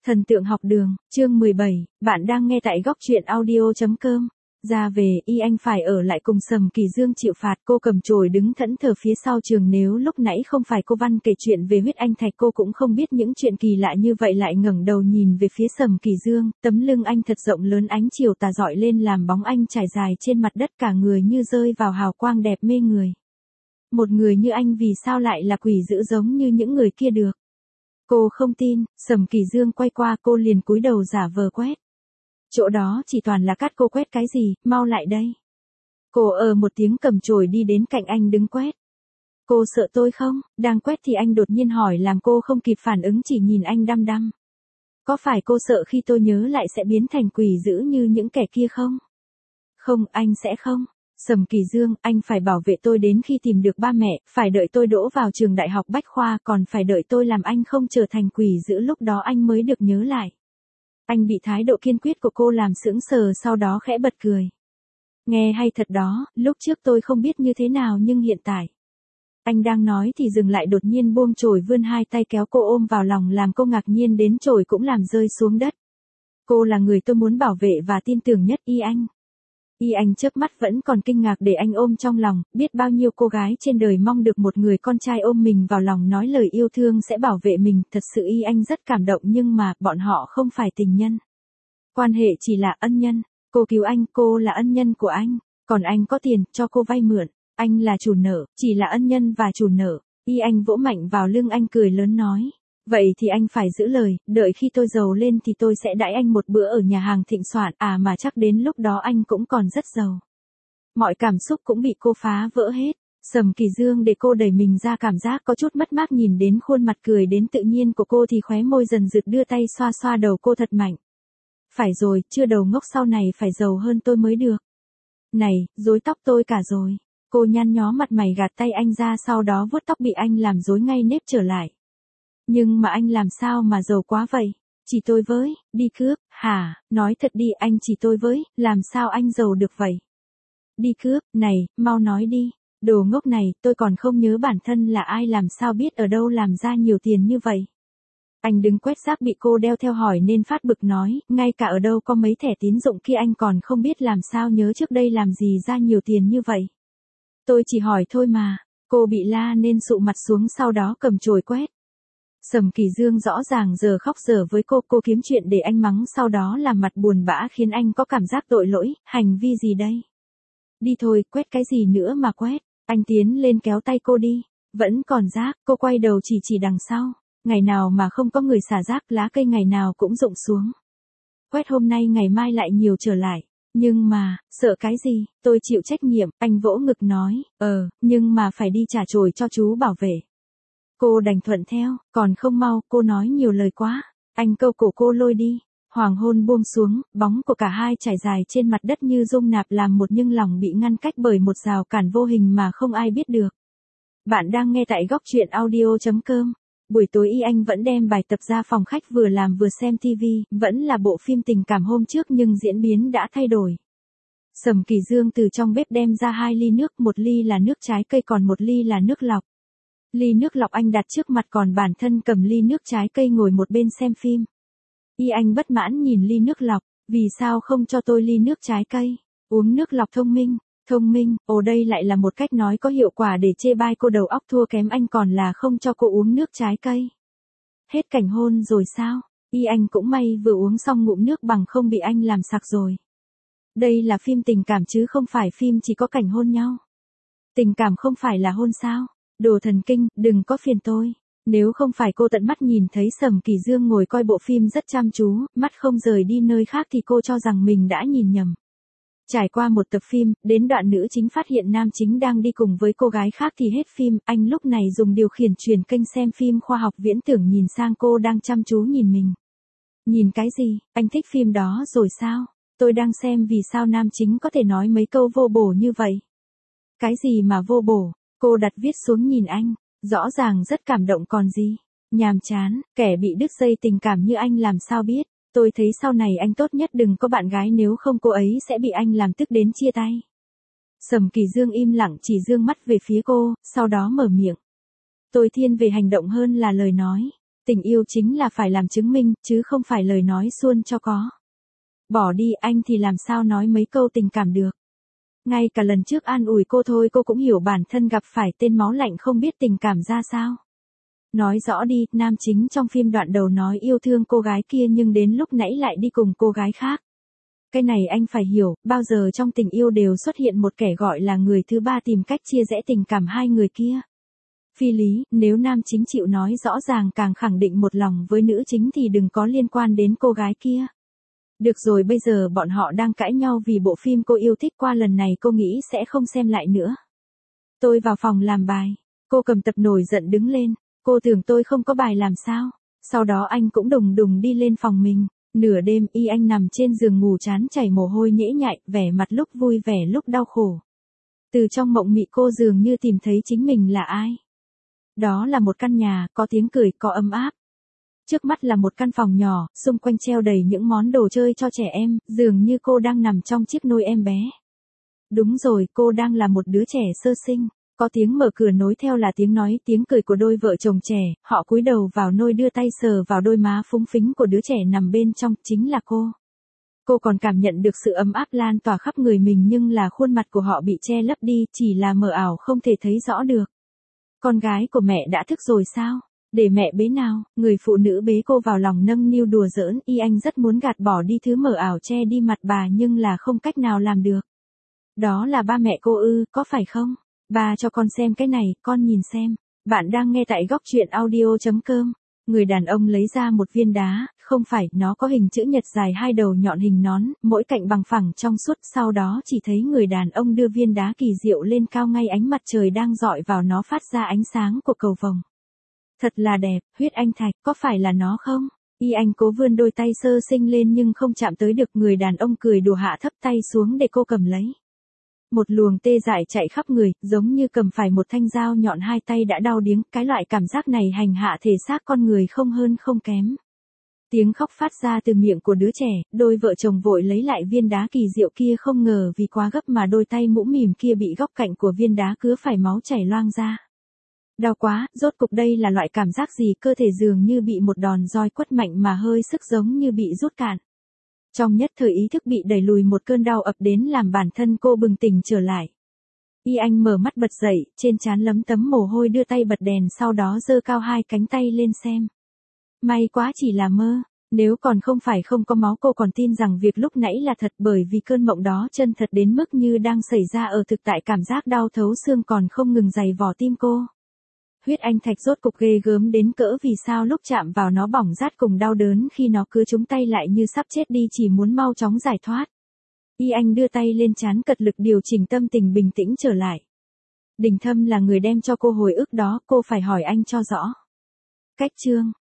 Thần tượng học đường, chương 17, bạn đang nghe tại góc truyện audio.com. Ra về, y anh phải ở lại cùng Sầm Kỳ Dương chịu phạt. Cô cầm chổi đứng thẫn thờ phía sau trường. Nếu lúc nãy không phải cô Văn kể chuyện về huyết anh thạch, cô cũng không biết những chuyện kỳ lạ như vậy. Lại ngẩng đầu nhìn về phía Sầm Kỳ Dương, tấm lưng anh thật rộng lớn, ánh chiều tà dọi lên làm bóng anh trải dài trên mặt đất, cả người như rơi vào hào quang đẹp mê người. Một người như anh vì sao lại là quỷ dữ giống như những người kia được? Cô không tin. Sầm Kỳ Dương quay qua cô liền cúi đầu giả vờ quét. Chỗ đó chỉ toàn là cát. Cô quét cái gì, mau lại đây. Cô một tiếng cầm chổi đi đến cạnh anh đứng quét. Cô sợ tôi không? Đang quét thì anh đột nhiên hỏi làm cô không kịp phản ứng, chỉ nhìn anh đăm đăm. Có phải cô sợ khi tôi nhớ lại sẽ biến thành quỷ dữ như những kẻ kia không? Không, anh sẽ không. Sầm Kỳ Dương, anh phải bảo vệ tôi đến khi tìm được ba mẹ, phải đợi tôi đỗ vào trường đại học Bách Khoa, còn phải đợi tôi làm anh không trở thành quỷ dữ, lúc đó anh mới được nhớ lại. Anh bị thái độ kiên quyết của cô làm sững sờ, sau đó khẽ bật cười. Nghe hay thật đó, lúc trước tôi không biết như thế nào nhưng hiện tại. Anh đang nói thì dừng lại, đột nhiên buông chổi, vươn hai tay kéo cô ôm vào lòng, làm cô ngạc nhiên đến chổi cũng làm rơi xuống đất. Cô là người tôi muốn bảo vệ và tin tưởng nhất, y anh. Y anh chớp mắt vẫn còn kinh ngạc để anh ôm trong lòng, biết bao nhiêu cô gái trên đời mong được một người con trai ôm mình vào lòng nói lời yêu thương sẽ bảo vệ mình, thật sự y anh rất cảm động, nhưng mà, bọn họ không phải tình nhân. Quan hệ chỉ là ân nhân, cô cứu anh, cô là ân nhân của anh, còn anh có tiền, cho cô vay mượn, anh là chủ nợ, chỉ là ân nhân và chủ nợ. Y anh vỗ mạnh vào lưng anh cười lớn nói. Vậy thì anh phải giữ lời, đợi khi tôi giàu lên thì tôi sẽ đãi anh một bữa ở nhà hàng thịnh soạn, mà chắc đến lúc đó anh cũng còn rất giàu. Mọi cảm xúc cũng bị cô phá vỡ hết. Sầm Kỳ Dương để cô đẩy mình ra, cảm giác có chút mất mát, nhìn đến khuôn mặt cười đến tự nhiên của cô thì khóe môi dần rực, đưa tay xoa xoa đầu cô thật mạnh. Phải rồi, chưa đầu ngốc, sau này phải giàu hơn tôi mới được. Này, rối tóc tôi cả rồi. Cô nhăn nhó mặt mày gạt tay anh ra, sau đó vuốt tóc bị anh làm rối ngay nếp trở lại. Nhưng mà anh làm sao mà giàu quá vậy? Chỉ tôi với, đi cướp, hả? Nói thật đi, anh chỉ tôi với, làm sao anh giàu được vậy? Đi cướp, này, mau nói đi. Đồ ngốc này, tôi còn không nhớ bản thân là ai, làm sao biết ở đâu làm ra nhiều tiền như vậy? Anh đứng quét rác bị cô đeo theo hỏi nên phát bực nói, ngay cả ở đâu có mấy thẻ tín dụng kia anh còn không biết, làm sao nhớ trước đây làm gì ra nhiều tiền như vậy? Tôi chỉ hỏi thôi mà. Cô bị la nên sụ mặt xuống, sau đó cầm chổi quét. Sầm Kỳ Dương rõ ràng giờ khóc giờ với cô kiếm chuyện để anh mắng, sau đó làm mặt buồn bã khiến anh có cảm giác tội lỗi, hành vi gì đây? Đi thôi, quét cái gì nữa mà quét, anh tiến lên kéo tay cô đi, vẫn còn rác, cô quay đầu chỉ đằng sau, ngày nào mà không có người xả rác, lá cây ngày nào cũng rụng xuống. Quét hôm nay ngày mai lại nhiều trở lại, nhưng mà, sợ cái gì, tôi chịu trách nhiệm, anh vỗ ngực nói, nhưng mà phải đi trả chổi cho chú bảo vệ. Cô đành thuận theo, còn không mau, cô nói nhiều lời quá. Anh câu cổ cô lôi đi. Hoàng hôn buông xuống, bóng của cả hai trải dài trên mặt đất như dung nạp làm một, nhưng lòng bị ngăn cách bởi một rào cản vô hình mà không ai biết được. Bạn đang nghe tại góc truyện audio.com. Buổi tối y anh vẫn đem bài tập ra phòng khách, vừa làm vừa xem TV, vẫn là bộ phim tình cảm hôm trước nhưng diễn biến đã thay đổi. Sầm Kỳ Dương từ trong bếp đem ra 2 ly nước, một ly là nước trái cây còn một ly là nước lọc. Ly nước lọc anh đặt trước mặt, còn bản thân cầm ly nước trái cây ngồi một bên xem phim. Y anh bất mãn nhìn ly nước lọc, vì sao không cho tôi ly nước trái cây? Uống nước lọc thông minh, đây lại là một cách nói có hiệu quả để chê bai cô đầu óc thua kém anh, còn là không cho cô uống nước trái cây. Hết cảnh hôn rồi sao? Y anh cũng may vừa uống xong ngụm nước, bằng không bị anh làm sặc rồi. Đây là phim tình cảm chứ không phải phim chỉ có cảnh hôn nhau. Tình cảm không phải là hôn sao? Đồ thần kinh, đừng có phiền tôi. Nếu không phải cô tận mắt nhìn thấy Sầm Kỳ Dương ngồi coi bộ phim rất chăm chú, mắt không rời đi nơi khác, thì cô cho rằng mình đã nhìn nhầm. Trải qua một tập phim, đến đoạn nữ chính phát hiện nam chính đang đi cùng với cô gái khác thì hết phim, anh lúc này dùng điều khiển chuyển kênh xem phim khoa học viễn tưởng, nhìn sang cô đang chăm chú nhìn mình. Nhìn cái gì, anh thích phim đó rồi sao? Tôi đang xem vì sao nam chính có thể nói mấy câu vô bổ như vậy. Cái gì mà vô bổ? Cô đặt viết xuống nhìn anh, rõ ràng rất cảm động còn gì. Nhàm chán, kẻ bị đứt dây tình cảm như anh làm sao biết. Tôi thấy sau này anh tốt nhất đừng có bạn gái, nếu không cô ấy sẽ bị anh làm tức đến chia tay. Sầm Kỳ Dương im lặng, chỉ dương mắt về phía cô, sau đó mở miệng. Tôi thiên về hành động hơn là lời nói. Tình yêu chính là phải làm chứng minh, chứ không phải lời nói suông cho có. Bỏ đi anh thì làm sao nói mấy câu tình cảm được. Ngay cả lần trước an ủi cô thôi cô cũng hiểu bản thân gặp phải tên máu lạnh không biết tình cảm ra sao. Nói rõ đi, nam chính trong phim đoạn đầu nói yêu thương cô gái kia nhưng đến lúc nãy lại đi cùng cô gái khác. Cái này anh phải hiểu, bao giờ trong tình yêu đều xuất hiện một kẻ gọi là người thứ ba tìm cách chia rẽ tình cảm hai người kia. Phi lý, nếu nam chính chịu nói rõ ràng càng khẳng định một lòng với nữ chính thì đừng có liên quan đến cô gái kia. Được rồi bây giờ bọn họ đang cãi nhau vì bộ phim cô yêu thích qua lần này cô nghĩ sẽ không xem lại nữa. Tôi vào phòng làm bài. Cô cầm tập nổi giận đứng lên. Cô tưởng tôi không có bài làm sao. Sau đó anh cũng đùng đùng đi lên phòng mình. Nửa đêm y anh nằm trên giường ngủ chán chảy mồ hôi nhễ nhại, vẻ mặt lúc vui vẻ lúc đau khổ. Từ trong mộng mị cô dường như tìm thấy chính mình là ai. Đó là một căn nhà, có tiếng cười, có ấm áp. Trước mắt là một căn phòng nhỏ, xung quanh treo đầy những món đồ chơi cho trẻ em, dường như cô đang nằm trong chiếc nôi em bé. Đúng rồi, cô đang là một đứa trẻ sơ sinh. Có tiếng mở cửa nối theo là tiếng nói, tiếng cười của đôi vợ chồng trẻ, họ cúi đầu vào nôi đưa tay sờ vào đôi má phúng phính của đứa trẻ nằm bên trong, chính là cô. Cô còn cảm nhận được sự ấm áp lan tỏa khắp người mình nhưng là khuôn mặt của họ bị che lấp đi, chỉ là mờ ảo không thể thấy rõ được. Con gái của mẹ đã thức rồi sao? Để mẹ bế nào, người phụ nữ bế cô vào lòng nâng niu đùa giỡn, y anh rất muốn gạt bỏ đi thứ mờ ảo che đi mặt bà nhưng là không cách nào làm được. Đó là ba mẹ cô ư, có phải không? Ba cho con xem cái này, con nhìn xem. Bạn đang nghe tại góc truyện audio.com. Người đàn ông lấy ra một viên đá, không phải, nó có hình chữ nhật dài hai đầu nhọn hình nón, mỗi cạnh bằng phẳng trong suốt, sau đó chỉ thấy người đàn ông đưa viên đá kỳ diệu lên cao ngay ánh mặt trời đang dọi vào nó phát ra ánh sáng của cầu vồng. Thật là đẹp, huyết anh thạch, có phải là nó không? Y anh cố vươn đôi tay sơ sinh lên nhưng không chạm tới được, người đàn ông cười đùa hạ thấp tay xuống để cô cầm lấy. Một luồng tê dại chạy khắp người, giống như cầm phải một thanh dao nhọn hai tay đã đau điếng, cái loại cảm giác này hành hạ thể xác con người không hơn không kém. Tiếng khóc phát ra từ miệng của đứa trẻ, đôi vợ chồng vội lấy lại viên đá kỳ diệu kia không ngờ vì quá gấp mà đôi tay mũm mỉm kia bị góc cạnh của viên đá cứa phải máu chảy loang ra. Đau quá, rốt cục đây là loại cảm giác gì, cơ thể dường như bị một đòn roi quất mạnh mà hơi sức giống như bị rút cạn. Trong nhất thời ý thức bị đẩy lùi một cơn đau ập đến làm bản thân cô bừng tỉnh trở lại. Y anh mở mắt bật dậy, trên trán lấm tấm mồ hôi đưa tay bật đèn sau đó giơ cao hai cánh tay lên xem. May quá chỉ là mơ, nếu còn không phải không có máu cô còn tin rằng việc lúc nãy là thật bởi vì cơn mộng đó chân thật đến mức như đang xảy ra ở thực tại, cảm giác đau thấu xương còn không ngừng giày vò tim cô. Huyết anh thạch rốt cục ghê gớm đến cỡ vì sao lúc chạm vào nó bỏng rát cùng đau đớn khi nó cứ trúng tay lại như sắp chết đi chỉ muốn mau chóng giải thoát. Y anh đưa tay lên trán cật lực điều chỉnh tâm tình bình tĩnh trở lại. Đình Thâm là người đem cho cô hồi ức đó, cô phải hỏi anh cho rõ. Cách chương